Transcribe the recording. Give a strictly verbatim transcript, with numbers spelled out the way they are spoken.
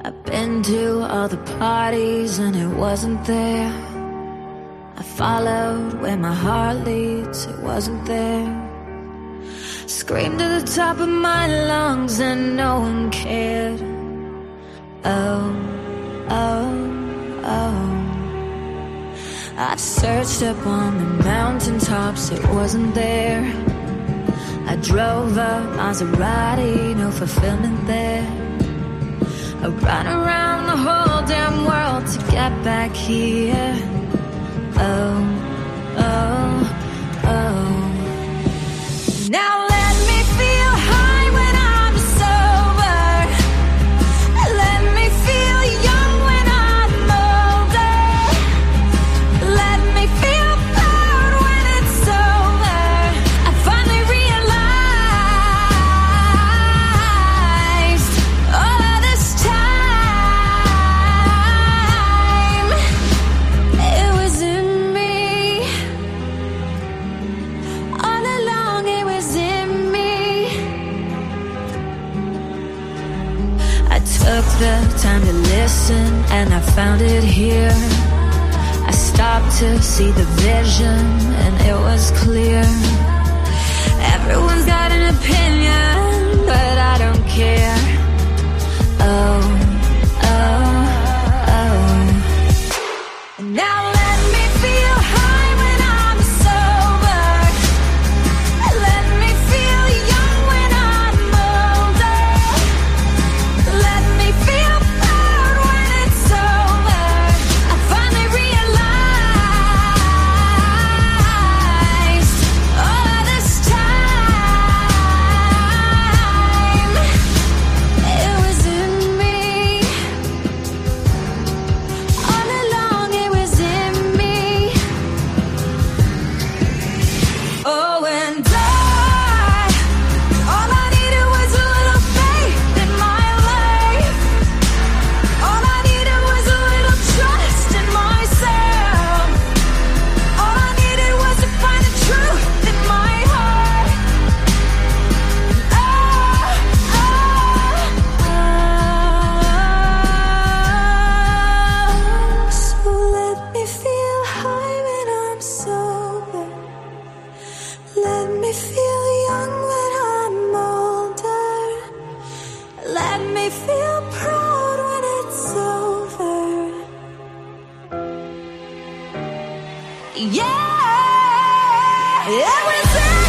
I've been to all the parties and it wasn't there. I followed where my heart leads, it wasn't there. Screamed to the top of my lungs and no one cared. Oh, oh, oh. I searched up on the mountaintops, it wasn't there. I drove a Maserati, no fulfillment there. I ran around the whole damn world to get back here. Oh, oh, oh. Now let me feel high when I'm sober. Let me feel young when I'm older. Let me feel proud when it's over. I finally realized all of this time it was in me. All along it was in me. I took the time to listen and I found it here. I stopped to see the vision and it was clear. Everyone's got an opinion, but I don't care. Oh, oh, oh. Now let me feel high when I'm sober. Let me feel young when I'm older. Let me feel proud when it's over. I finally realized all of this time it was in me. All along it was in me. Oh, and I, all I needed was a little faith in my life. All I needed was a little trust in myself. All I needed was to find the truth in my heart. Oh, oh, oh. So let me feel high when I'm sober. Let me feel young when I'm older. Let me feel proud when it's over. Yeah, it was in